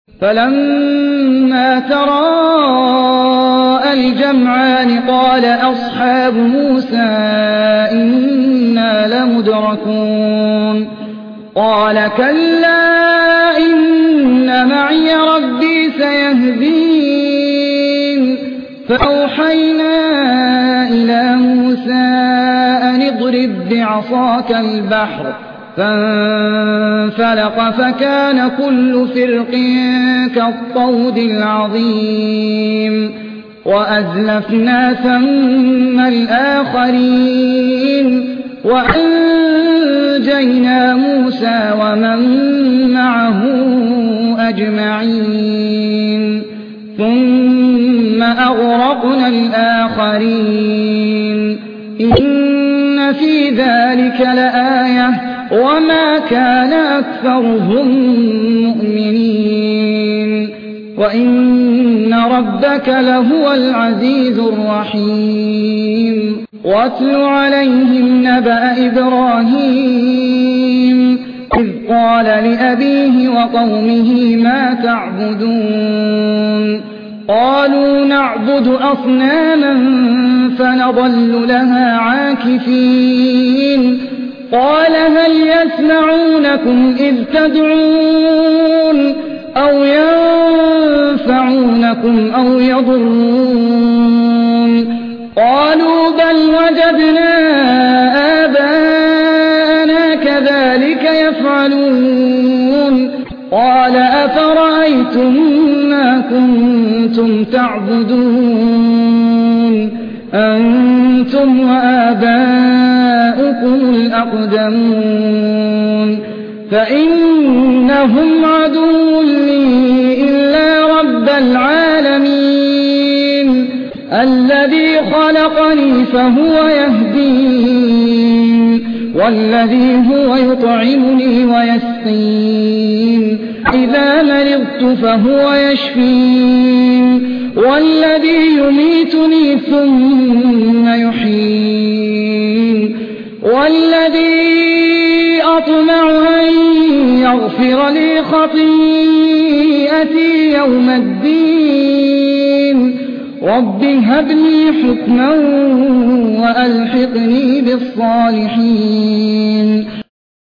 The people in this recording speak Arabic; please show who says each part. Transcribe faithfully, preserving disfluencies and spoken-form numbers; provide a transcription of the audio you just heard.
Speaker 1: فلما تراءى الجمعان قال أصحاب موسى إنا لمدركون قال كلا إن معي ربي سيهدين فأوحينا إلى موسى أن اضرب بعصاك البحر فانفلق فكان كل فرق كالطود العظيم وأزلفنا ثم الآخرين وأنجينا موسى ومن معه أجمعين ثم أغرقنا الآخرين إن في ذلك لآية وما كان أكثرهم مؤمنين وإن ربك لهو العزيز الرحيم واتل عليهم نبأ إبراهيم إذ قال لأبيه وقومه ما تعبدون قالوا نعبد أصناما فنظل لها عاكفين قال هل يسمعونكم إذ تدعون أو ينفعونكم أو يضرون قالوا بل وجدنا آباءنا كذلك يفعلون قال أفرأيتم ما كنتم تعبدون أنتم وآباؤكم الأقدمون فإنهم عدو لي إلا رب العالمين الذي خلقني فهو يهدين والذي هو يطعمني ويسقين إذا مرضت فهو يشفين والذي يميتني ثم يحيين والذي أطمع أن يغفر لي خطيئتي يوم الدين رب هب لي حكما وألحقني بالصالحين